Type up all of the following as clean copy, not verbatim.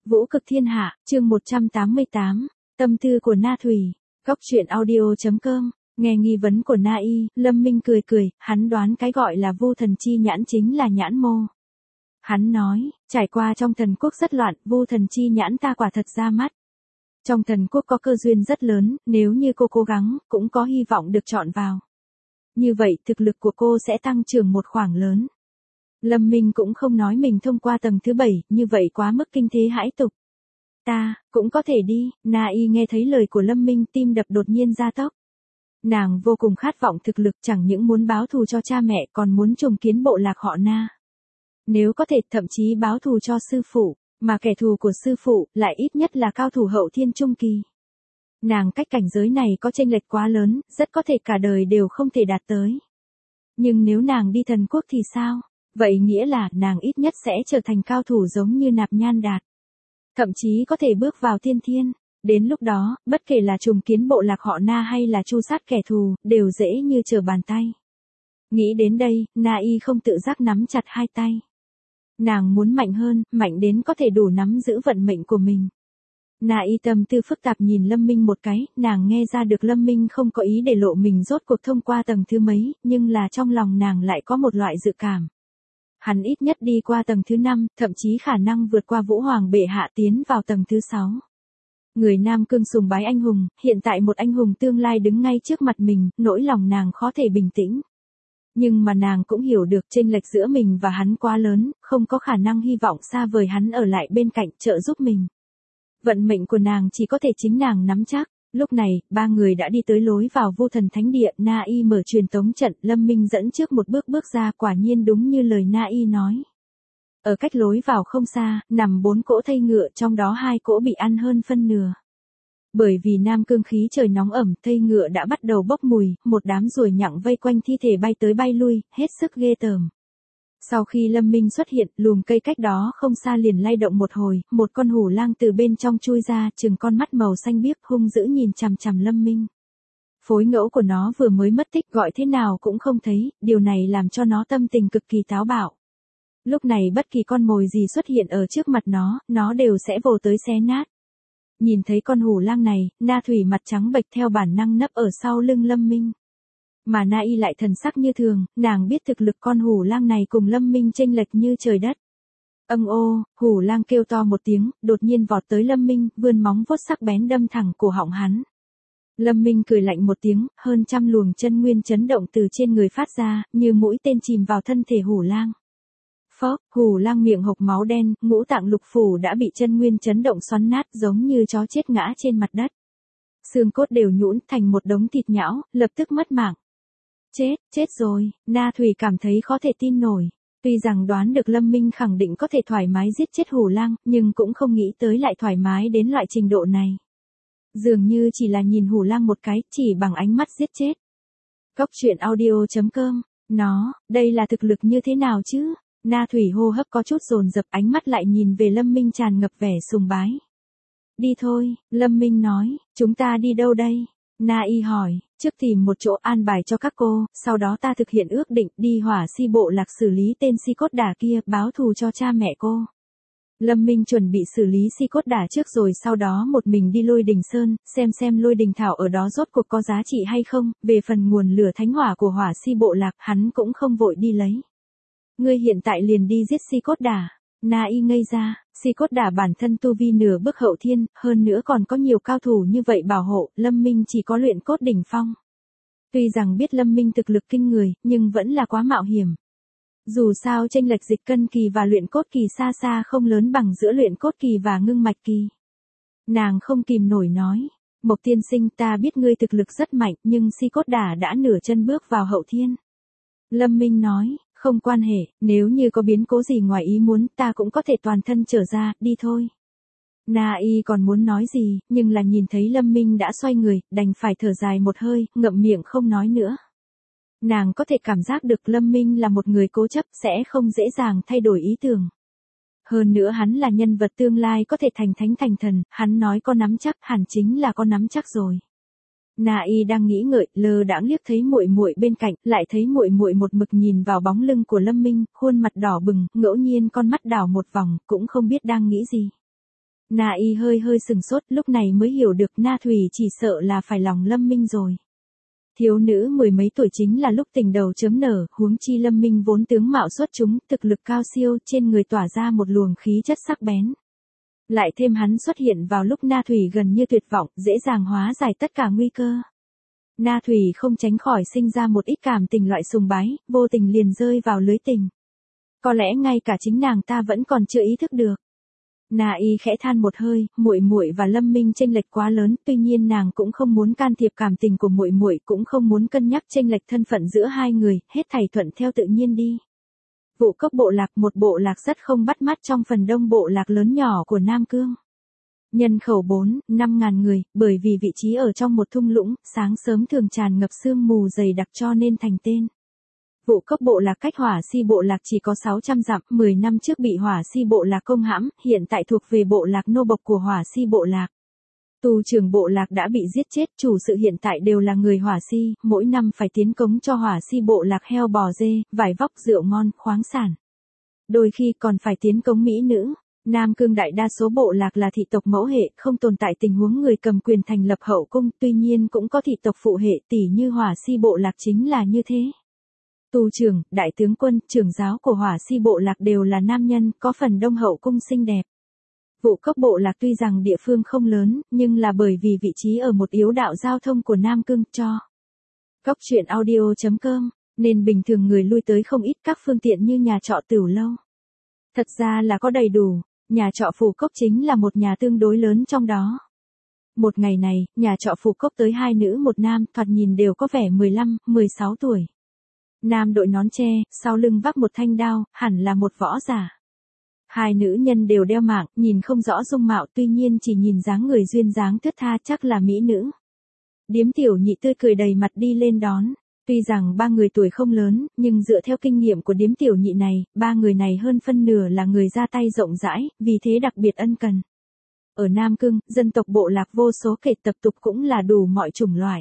Vũ cực thiên hạ, chương 188, tâm tư của Na Thủy, góc truyện audio.com, nghe nghi vấn của Na Y, Lâm Minh cười cười, hắn đoán cái gọi là Vu thần chi nhãn chính là nhãn mô. Hắn nói, trải qua trong thần quốc rất loạn, Vu thần chi nhãn ta quả thật ra mắt. Trong thần quốc có cơ duyên rất lớn, nếu như cô cố gắng, cũng có hy vọng được chọn vào. Như vậy thực lực của cô sẽ tăng trưởng một khoảng lớn. Lâm Minh cũng không nói mình thông qua tầng thứ 7, như vậy quá mức kinh thế hãi tục. Ta, cũng có thể đi, Na Y nghe thấy lời của Lâm Minh tim đập đột nhiên gia tốc. Nàng vô cùng khát vọng thực lực chẳng những muốn báo thù cho cha mẹ còn muốn trùng kiến bộ lạc họ Na. Nếu có thể thậm chí báo thù cho sư phụ, mà kẻ thù của sư phụ lại ít nhất là cao thủ hậu thiên trung kỳ. Nàng cách cảnh giới này có chênh lệch quá lớn, rất có thể cả đời đều không thể đạt tới. Nhưng nếu nàng đi thần quốc thì sao? Vậy nghĩa là nàng ít nhất sẽ trở thành cao thủ giống như Nạp Nhan Đạt. Thậm chí có thể bước vào thiên thiên. Đến lúc đó, bất kể là trùng kiến bộ lạc họ Na hay là tru sát kẻ thù, đều dễ như trở bàn tay. Nghĩ đến đây, Na Y không tự giác nắm chặt hai tay. Nàng muốn mạnh hơn, mạnh đến có thể đủ nắm giữ vận mệnh của mình. Na Y tâm tư phức tạp nhìn Lâm Minh một cái, nàng nghe ra được Lâm Minh không có ý để lộ mình rốt cuộc thông qua tầng thứ mấy, nhưng là trong lòng nàng lại có một loại dự cảm. Hắn ít nhất đi qua tầng thứ 5, thậm chí khả năng vượt qua Vũ Hoàng bệ hạ tiến vào tầng thứ 6. Người Nam Cương sùng bái anh hùng, hiện tại một anh hùng tương lai đứng ngay trước mặt mình, nỗi lòng nàng khó thể bình tĩnh. Nhưng mà nàng cũng hiểu được chênh lệch giữa mình và hắn quá lớn, không có khả năng hy vọng xa vời hắn ở lại bên cạnh trợ giúp mình. Vận mệnh của nàng chỉ có thể chính nàng nắm chắc. Lúc này, ba người đã đi tới lối vào Vô Thần Thánh Địa, Na Y mở truyền tống trận, Lâm Minh dẫn trước một bước bước ra, quả nhiên đúng như lời Na Y nói. Ở cách lối vào không xa, nằm 4 cỗ thây ngựa, trong đó 2 cỗ bị ăn hơn phân nửa. Bởi vì Nam Cương khí trời nóng ẩm, thây ngựa đã bắt đầu bốc mùi, một đám ruồi nhặng vây quanh thi thể bay tới bay lui, hết sức ghê tởm. Sau khi Lâm Minh xuất hiện, lùm cây cách đó không xa liền lay động một hồi, một con hổ lang từ bên trong chui ra, trừng con mắt màu xanh biếc hung dữ nhìn chằm chằm Lâm Minh. Phối ngẫu của nó vừa mới mất tích gọi thế nào cũng không thấy, điều này làm cho nó tâm tình cực kỳ táo bạo. Lúc này bất kỳ con mồi gì xuất hiện ở trước mặt nó đều sẽ vồ tới xé nát. Nhìn thấy con hổ lang này, Na Thủy mặt trắng bệch theo bản năng nấp ở sau lưng Lâm Minh. Mà Na Y lại thần sắc như thường, nàng biết thực lực con hổ lang này cùng Lâm Minh chênh lệch như trời đất. Ô, hổ lang kêu to một tiếng, đột nhiên vọt tới Lâm Minh, vươn móng vuốt sắc bén đâm thẳng cổ họng hắn. Lâm Minh cười lạnh một tiếng, hơn trăm luồng chân nguyên chấn động từ trên người phát ra, như mũi tên chìm vào thân thể hổ lang. Phốc, hổ lang miệng hộc máu đen, ngũ tạng lục phủ đã bị chân nguyên chấn động xoắn nát giống như chó chết ngã trên mặt đất. Xương cốt đều nhũn thành một đống thịt nhão, lập tức mất mạng. Chết rồi, Na Thủy cảm thấy khó thể tin nổi. Tuy rằng đoán được Lâm Minh khẳng định có thể thoải mái giết chết hổ lang, nhưng cũng không nghĩ tới lại thoải mái đến loại trình độ này. Dường như chỉ là nhìn hổ lang một cái, chỉ bằng ánh mắt giết chết. Góc truyện audio.com, đây là thực lực như thế nào chứ? Na Thủy hô hấp có chút dồn dập, ánh mắt lại nhìn về Lâm Minh tràn ngập vẻ sùng bái. Đi thôi, Lâm Minh nói, chúng ta đi đâu đây? Na Y hỏi, trước tìm một chỗ an bài cho các cô, sau đó ta thực hiện ước định đi Hỏa Si bộ lạc xử lý tên Si Cốt Đả kia, báo thù cho cha mẹ cô. Lâm Minh chuẩn bị xử lý Si Cốt Đả trước rồi sau đó một mình đi Lôi Đình Sơn, xem Lôi Đình Thảo ở đó rốt cuộc có giá trị hay không, về phần nguồn lửa thánh hỏa của Hỏa Si bộ lạc, hắn cũng không vội đi lấy. Ngươi hiện tại liền đi giết Si Cốt Đả. Na Y ngây ra, Si Cốt Đả bản thân tu vi nửa bước hậu thiên, hơn nữa còn có nhiều cao thủ như vậy bảo hộ, Lâm Minh chỉ có luyện cốt đỉnh phong. Tuy rằng biết Lâm Minh thực lực kinh người, nhưng vẫn là quá mạo hiểm. Dù sao chênh lệch dịch cân kỳ và luyện cốt kỳ xa xa không lớn bằng giữa luyện cốt kỳ và ngưng mạch kỳ. Nàng không kìm nổi nói, Mộc tiên sinh, ta biết ngươi thực lực rất mạnh, nhưng Si Cốt Đả đã nửa chân bước vào hậu thiên. Lâm Minh nói, không quan hệ, nếu như có biến cố gì ngoài ý muốn, ta cũng có thể toàn thân trở ra, đi thôi. Na Y còn muốn nói gì, nhưng là nhìn thấy Lâm Minh đã xoay người, đành phải thở dài một hơi, ngậm miệng không nói nữa. Nàng có thể cảm giác được Lâm Minh là một người cố chấp, sẽ không dễ dàng thay đổi ý tưởng. Hơn nữa hắn là nhân vật tương lai có thể thành thánh thành thần, hắn nói có nắm chắc, hẳn chính là có nắm chắc rồi. Na Y đang nghĩ ngợi, lơ đãng liếc thấy muội muội bên cạnh, lại thấy muội muội một mực nhìn vào bóng lưng của Lâm Minh, khuôn mặt đỏ bừng, ngẫu nhiên con mắt đảo một vòng, cũng không biết đang nghĩ gì. Na Y hơi hơi sừng sốt, lúc này mới hiểu được Na Thủy chỉ sợ là phải lòng Lâm Minh rồi. Thiếu nữ mười mấy tuổi chính là lúc tình đầu chớm nở, huống chi Lâm Minh vốn tướng mạo xuất chúng, thực lực cao siêu, trên người tỏa ra một luồng khí chất sắc bén. Lại thêm hắn xuất hiện vào lúc Na Thủy gần như tuyệt vọng, dễ dàng hóa giải tất cả nguy cơ. Na Thủy không tránh khỏi sinh ra một ít cảm tình loại sùng bái, vô tình liền rơi vào lưới tình. Có lẽ ngay cả chính nàng ta vẫn còn chưa ý thức được. Na Y khẽ than một hơi, muội muội và Lâm Minh chênh lệch quá lớn, tuy nhiên nàng cũng không muốn can thiệp cảm tình của muội muội, cũng không muốn cân nhắc chênh lệch thân phận giữa hai người, hết thảy thuận theo tự nhiên đi. Vụ Cốc bộ lạc, một bộ lạc rất không bắt mắt trong phần đông bộ lạc lớn nhỏ của Nam Cương. Nhân khẩu 4-5 ngàn người, bởi vì vị trí ở trong một thung lũng, sáng sớm thường tràn ngập sương mù dày đặc cho nên thành tên. Vụ Cốc bộ lạc cách Hỏa Si bộ lạc chỉ có 600 dặm, 10 năm trước bị Hỏa Si bộ lạc công hãm, hiện tại thuộc về bộ lạc nô bộc của Hỏa Si bộ lạc. Tù trưởng bộ lạc đã bị giết chết, chủ sự hiện tại đều là người Hỏa Si, mỗi năm phải tiến cống cho Hỏa Si bộ lạc heo bò dê, vải vóc rượu ngon, khoáng sản. Đôi khi còn phải tiến cống mỹ nữ. Nam Cương đại đa số bộ lạc là thị tộc mẫu hệ, không tồn tại tình huống người cầm quyền thành lập hậu cung, tuy nhiên cũng có thị tộc phụ hệ, tỉ như Hỏa Si bộ lạc chính là như thế. Tù trưởng, đại tướng quân, trưởng giáo của Hỏa Si bộ lạc đều là nam nhân, có phần đông hậu cung xinh đẹp. Vụ Cốc bộ lạc tuy rằng địa phương không lớn, nhưng là bởi vì vị trí ở một yếu đạo giao thông của Nam Cương cho. Cốc truyện audio.com, nên bình thường người lui tới không ít các phương tiện như nhà trọ tửu lâu. Thật ra là có đầy đủ, nhà trọ Phù Cốc chính là một nhà tương đối lớn trong đó. Một ngày này, nhà trọ Phù Cốc tới 2 nữ một nam, thoạt nhìn đều có vẻ 15-16 tuổi. Nam đội nón tre, sau lưng vác một thanh đao, hẳn là một võ giả. 2 nữ nhân đều đeo mạng, nhìn không rõ dung mạo, tuy nhiên chỉ nhìn dáng người duyên dáng thướt tha chắc là mỹ nữ. Điếm Tiểu Nhị tươi cười đầy mặt đi lên đón. Tuy rằng 3 người tuổi không lớn, nhưng dựa theo kinh nghiệm của Điếm Tiểu Nhị này, 3 người này hơn phân nửa là người ra tay rộng rãi, vì thế đặc biệt ân cần. Ở Nam Cương, dân tộc bộ lạc vô số kể tập tục cũng là đủ mọi chủng loại.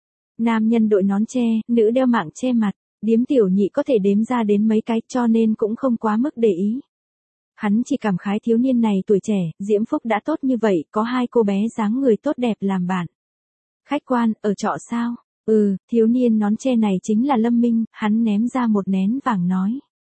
Nam nhân đội nón che, nữ đeo mạng che mặt, Điếm Tiểu Nhị có thể đếm ra đến mấy cái cho nên cũng không quá mức để ý. Hắn chỉ cảm khái thiếu niên này tuổi trẻ, diễm phúc đã tốt như vậy, có 2 cô bé dáng người tốt đẹp làm bạn. Khách quan, ở trọ sao? Thiếu niên nón che này chính là Lâm Minh, hắn ném ra một nén vàng nói.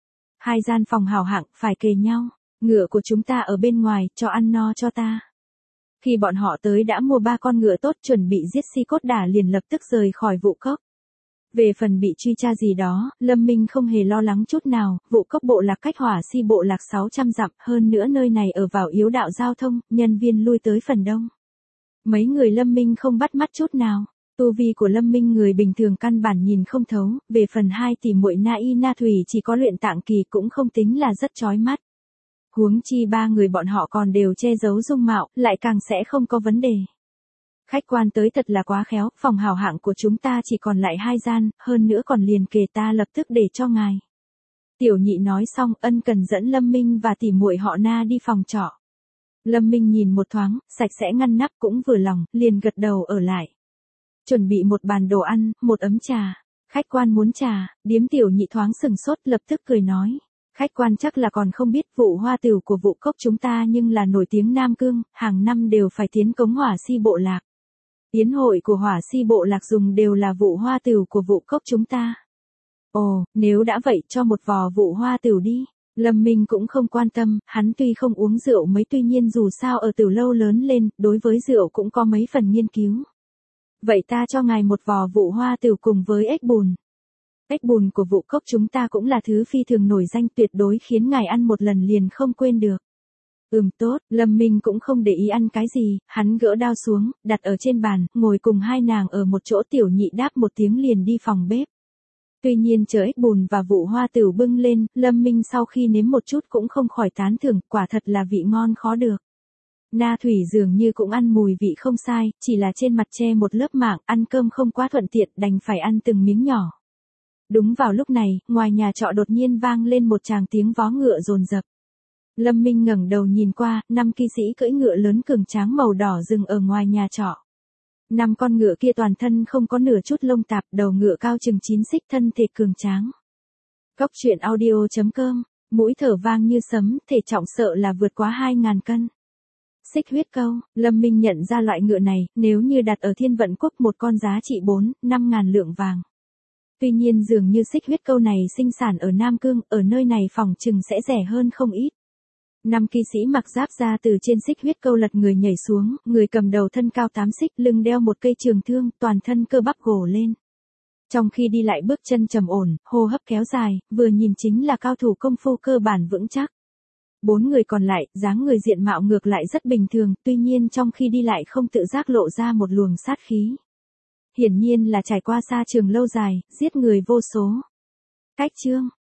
2 gian phòng hào hạng, phải kề nhau, ngựa của chúng ta ở bên ngoài, cho ăn no cho ta. Khi bọn họ tới đã mua 3 con ngựa tốt chuẩn bị giết Si Cốt Đả liền lập tức rời khỏi Vụ Cốc. Về phần bị truy tra gì đó, Lâm Minh không hề lo lắng chút nào, Vụ Cốc bộ lạc cách Hỏa Si bộ lạc 600 dặm, hơn nữa nơi này ở vào yếu đạo giao thông, nhân viên lui tới phần đông. Mấy người Lâm Minh không bắt mắt chút nào. Tu vi của Lâm Minh người bình thường căn bản nhìn không thấu, về phần 2 tỷ muội Na Y Na Thủy chỉ có luyện tạng kỳ cũng không tính là rất chói mắt. Huống chi 3 người bọn họ còn đều che giấu dung mạo, lại càng sẽ không có vấn đề. Khách quan tới thật là quá khéo, phòng hào hạng của chúng ta chỉ còn lại 2 gian, hơn nữa còn liền kề ta lập tức để cho ngài. Tiểu Nhị nói xong ân cần dẫn Lâm Minh và tỷ muội họ Na đi phòng trọ. Lâm Minh nhìn một thoáng, sạch sẽ ngăn nắp cũng vừa lòng, liền gật đầu ở lại. Chuẩn bị một bàn đồ ăn, một ấm trà. Khách quan muốn trà, Điếm Tiểu Nhị thoáng sừng sốt lập tức cười nói. Khách quan chắc là còn không biết vụ hoa tửu của Vụ Cốc chúng ta nhưng là nổi tiếng Nam Cương, hàng năm đều phải tiến cống Hỏa Si bộ lạc. Yến hội của Hỏa Si bộ lạc dùng đều là vụ hoa tửu của Vụ Cốc chúng ta. Ồ, nếu đã vậy cho một vò vụ hoa tửu đi. Lâm Minh cũng không quan tâm, hắn tuy không uống rượu mấy tuy nhiên dù sao ở Tửu lâu lớn lên, đối với rượu cũng có mấy phần nghiên cứu. Vậy ta cho ngài một vò vụ hoa tửu cùng với ếch bùn. Ếch bùn của Vụ Cốc chúng ta cũng là thứ phi thường nổi danh tuyệt đối khiến ngài ăn một lần liền không quên được. Tốt, Lâm Minh cũng không để ý ăn cái gì, hắn gỡ đao xuống, đặt ở trên bàn, ngồi cùng 2 nàng ở một chỗ. Tiểu Nhị đáp một tiếng liền đi phòng bếp. Tuy nhiên chờ ếch bùn và vụ hoa tửu bưng lên, Lâm Minh sau khi nếm một chút cũng không khỏi tán thưởng, quả thật là vị ngon khó được. Na Thủy dường như cũng ăn mùi vị không sai, chỉ là trên mặt che một lớp mảng, ăn cơm không quá thuận tiện, đành phải ăn từng miếng nhỏ. Đúng vào lúc này, ngoài nhà trọ đột nhiên vang lên một tràng tiếng vó ngựa dồn dập. Lâm Minh ngẩng đầu nhìn qua, 5 kỵ sĩ cưỡi ngựa lớn cường tráng màu đỏ dừng ở ngoài nhà trọ. 5 con ngựa kia toàn thân không có nửa chút lông tạp, đầu ngựa cao chừng 9 xích, thân thể cường tráng. Cốc truyện audio.com, mũi thở vang như sấm, thể trọng sợ là vượt quá 2.000 cân. Xích huyết câu, Lâm Minh nhận ra loại ngựa này, nếu như đặt ở Thiên Vận Quốc một con giá trị 4-5 ngàn lượng vàng. Tuy nhiên dường như xích huyết câu này sinh sản ở Nam Cương, ở nơi này phòng chừng sẽ rẻ hơn không ít. 5 kỵ sĩ mặc giáp ra từ trên xích huyết câu lật người nhảy xuống, người cầm đầu thân cao 8 xích, lưng đeo một cây trường thương, toàn thân cơ bắp gồ lên. Trong khi đi lại bước chân trầm ổn, hô hấp kéo dài, vừa nhìn chính là cao thủ công phu cơ bản vững chắc. 4 người còn lại, dáng người diện mạo ngược lại rất bình thường, tuy nhiên trong khi đi lại không tự giác lộ ra một luồng sát khí. Hiển nhiên là trải qua xa trường lâu dài, giết người vô số. Cách chương